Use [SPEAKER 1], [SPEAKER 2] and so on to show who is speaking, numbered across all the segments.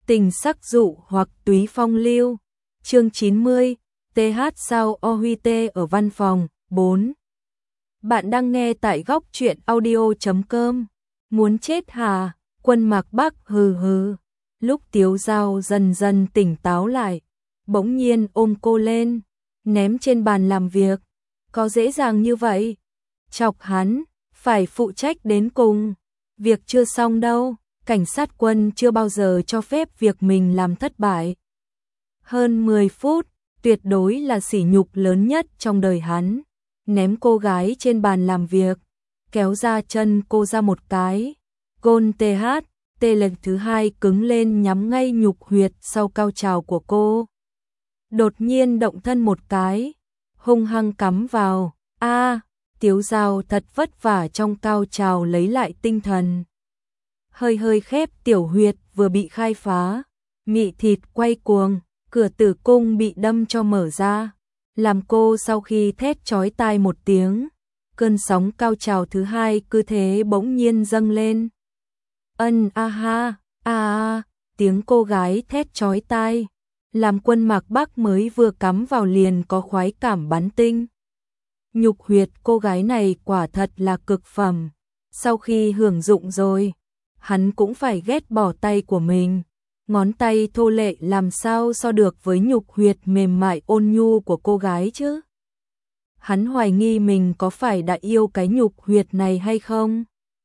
[SPEAKER 1] Tình sắc dụ hoặc túy phong lưu. Chương 90, TH sao O Huy Tê ở văn phòng. 4. Bạn đang nghe tại góc truyện audio.com. Muốn chết hả? Quân Mạc Bắc hừ hừ. Lúc Tiếu Dao dần dần tỉnh táo lại, bỗng nhiên ôm cô lên, ném trên bàn làm việc. Có dễ dàng như vậy? Chọc hắn, phải phụ trách đến cùng. Việc chưa xong đâu, cảnh sát quân chưa bao giờ cho phép việc mình làm thất bại. Hơn 10 phút, tuyệt đối là sỉ nhục lớn nhất trong đời hắn. Ném cô gái trên bàn làm việc, kéo ra chân cô ra một cái. Gôn TH, tê lần thứ hai cứng lên nhắm ngay nhục huyệt sau cao trào của cô. Đột nhiên động thân một cái, hung hăng cắm vào. Tiếu Dao thật vất vả trong cao trào lấy lại tinh thần. Hơi khép tiểu huyệt vừa bị khai phá, mị thịt quay cuồng, cửa tử cung bị đâm cho mở ra, làm cô sau khi thét chói tai một tiếng, cơn sóng cao trào thứ hai cứ thế bỗng nhiên dâng lên. Tiếng cô gái thét chói tai, làm Quân Mạc Bắc mới vừa cắm vào liền có khoái cảm bắn tinh. Nhục huyệt cô gái này quả thật là cực phẩm, sau khi hưởng dụng rồi, hắn cũng phải ghét bỏ tay của mình. Ngón tay thô lệ làm sao so được với nhục huyệt mềm mại ôn nhu của cô gái chứ? Hắn hoài nghi mình có phải đã yêu cái nhục huyệt này hay không?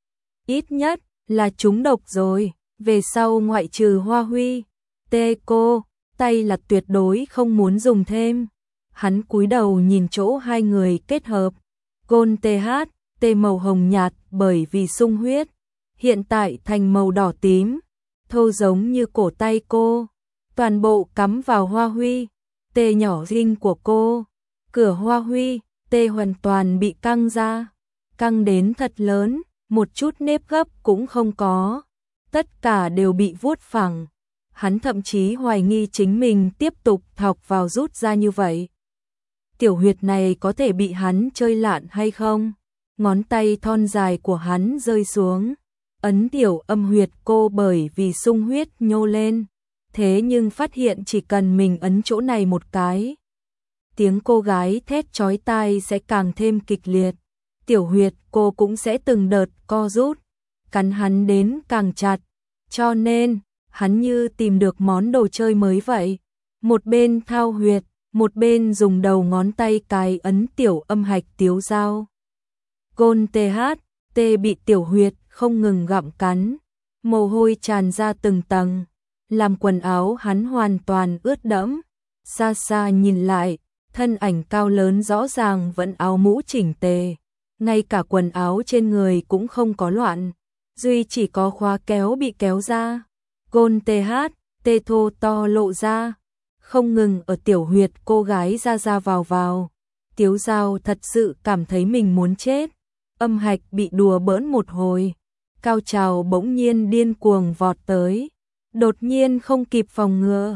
[SPEAKER 1] Ít nhất là trúng độc rồi, về sau ngoại trừ Hoa Huy, cô, tay là tuyệt đối không muốn dùng thêm. Hắn cúi đầu nhìn chỗ hai người kết hợp, Gôn TH, màu hồng nhạt bởi vì sung huyết, hiện tại thành màu đỏ tím, thô giống như cổ tay cô, toàn bộ cắm vào Hoa Huy, nhỏ dinh của cô. Cửa Hoa Huy, hoàn toàn bị căng ra, căng đến thật lớn, một chút nếp gấp cũng không có, tất cả đều bị vuốt phẳng. Hắn thậm chí hoài nghi chính mình tiếp tục thọc vào rút ra như vậy. Tiểu huyệt này có thể bị hắn chơi lạn hay không? Ngón tay thon dài của hắn rơi xuống, ấn tiểu âm huyệt cô bởi vì sung huyết nhô lên. Thế nhưng phát hiện chỉ cần mình ấn chỗ này một cái, tiếng cô gái thét chói tai sẽ càng thêm kịch liệt. Tiểu huyệt cô cũng sẽ từng đợt co rút, cắn hắn đến càng chặt. Cho nên, hắn như tìm được món đồ chơi mới vậy. Một bên thao huyệt, một bên dùng đầu ngón tay cài ấn tiểu âm hạch Tiếu Dao. Gôn TH, bị tiểu huyệt không ngừng gặm cắn, mồ hôi tràn ra từng tầng, làm quần áo hắn hoàn toàn ướt đẫm. Xa xa nhìn lại, thân ảnh cao lớn rõ ràng vẫn áo mũ chỉnh tề, ngay cả quần áo trên người cũng không có loạn, duy chỉ có khóa kéo bị kéo ra. Gôn TH, thô to lộ ra, không ngừng ở tiểu huyệt cô gái ra vào. Tiếu Dao thật sự cảm thấy mình muốn chết, âm hạch bị đùa bỡn một hồi, cao trào bỗng nhiên điên cuồng vọt tới, đột nhiên không kịp phòng ngừa.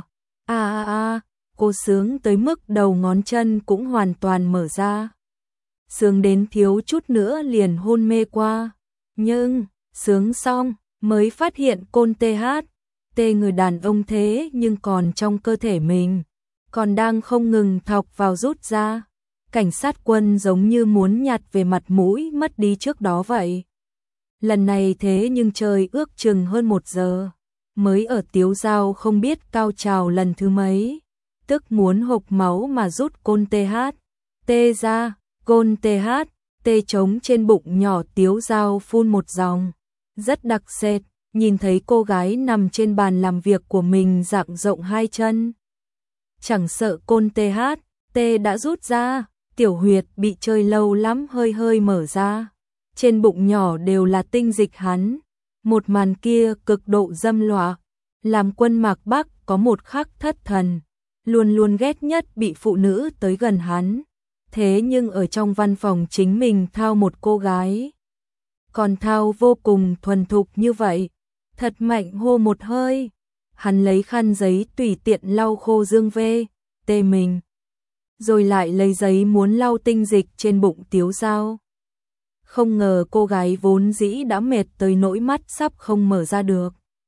[SPEAKER 1] Cô sướng tới mức đầu ngón chân cũng hoàn toàn mở ra. Sướng đến thiếu chút nữa liền hôn mê qua, nhưng sướng xong mới phát hiện Côn TH, người đàn ông thế nhưng còn trong cơ thể mình, còn đang không ngừng thọc vào rút ra. Cảnh sát quân giống như muốn nhặt về mặt mũi mất đi trước đó vậy. Lần này thế nhưng chơi ước chừng hơn 1 giờ, mới ở Tiếu Dao không biết cao trào lần thứ mấy, tức muốn hộc máu mà rút Côn TH, ra. Gôn TH, trống trên bụng nhỏ Tiếu Dao phun một dòng, rất đặc sệt, nhìn thấy cô gái nằm trên bàn làm việc của mình dang rộng hai chân. Chẳng sợ Côn TH, đã rút ra, tiểu huyệt bị chơi lâu lắm hơi mở ra, trên bụng nhỏ đều là tinh dịch hắn. Một màn kia cực độ dâm loạ, làm Quân Mạc Bắc có một khắc thất thần, luôn ghét nhất bị phụ nữ tới gần hắn. Thế nhưng ở trong văn phòng chính mình thao một cô gái, còn thao vô cùng thuần thục như vậy, thật mạnh hô một hơi. Hắn lấy khăn giấy tùy tiện lau khô dương mình, rồi lại lấy giấy muốn lau tinh dịch trên bụng Tiếu Dao. Không ngờ cô gái vốn dĩ đã mệt tới nỗi mắt sắp không mở ra được,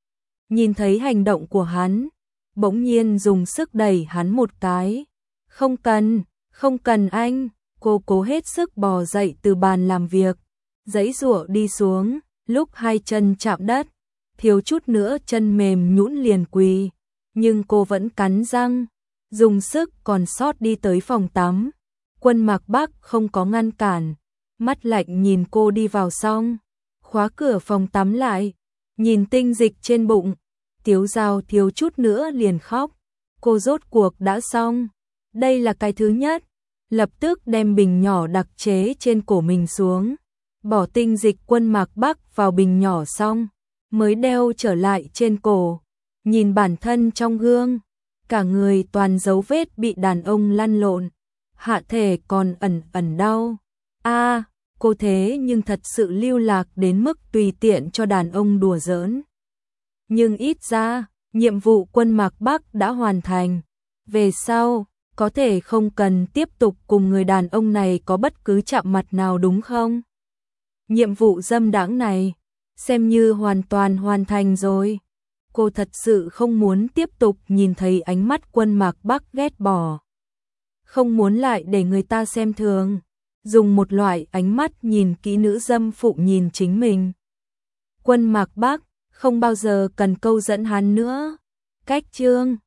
[SPEAKER 1] Nhìn thấy hành động của hắn, bỗng nhiên dùng sức đẩy hắn một cái. Không cần anh, cô cố hết sức bò dậy từ bàn làm việc, giãy giụa đi xuống, lúc hai chân chạm đất, thiếu chút nữa chân mềm nhũn liền quỳ, nhưng cô vẫn cắn răng, dùng sức còn sót đi tới phòng tắm. Quân Mạc Bắc không có ngăn cản, mắt lạnh nhìn cô đi vào xong, khóa cửa phòng tắm lại, nhìn tinh dịch trên bụng, Tiếu Dao thiếu chút nữa liền khóc. Cô rốt cuộc đã xong, đây là cái thứ nhất, lập tức đem bình nhỏ đặc chế trên cổ mình xuống, bỏ tinh dịch Quân Mạc Bắc vào bình nhỏ xong, mới đeo trở lại trên cổ, nhìn bản thân trong gương, cả người toàn dấu vết bị đàn ông lăn lộn, hạ thể còn ẩn ẩn đau. Cô thế nhưng thật sự lưu lạc đến mức tùy tiện cho đàn ông đùa giỡn. Nhưng ít ra, nhiệm vụ Quân Mạc Bắc đã hoàn thành. Về sau, có thể không cần tiếp tục cùng người đàn ông này có bất cứ chạm mặt nào đúng không? Nhiệm vụ dâm đãng này, xem như hoàn toàn hoàn thành rồi. Cô thật sự không muốn tiếp tục nhìn thấy ánh mắt Quân Mạc Bắc ghét bỏ. Không muốn lại để người ta xem thường, dùng một loại ánh mắt nhìn kỹ nữ dâm phụ nhìn chính mình. Quân Mạc Bắc không bao giờ cần câu dẫn hắn nữa. Cách chương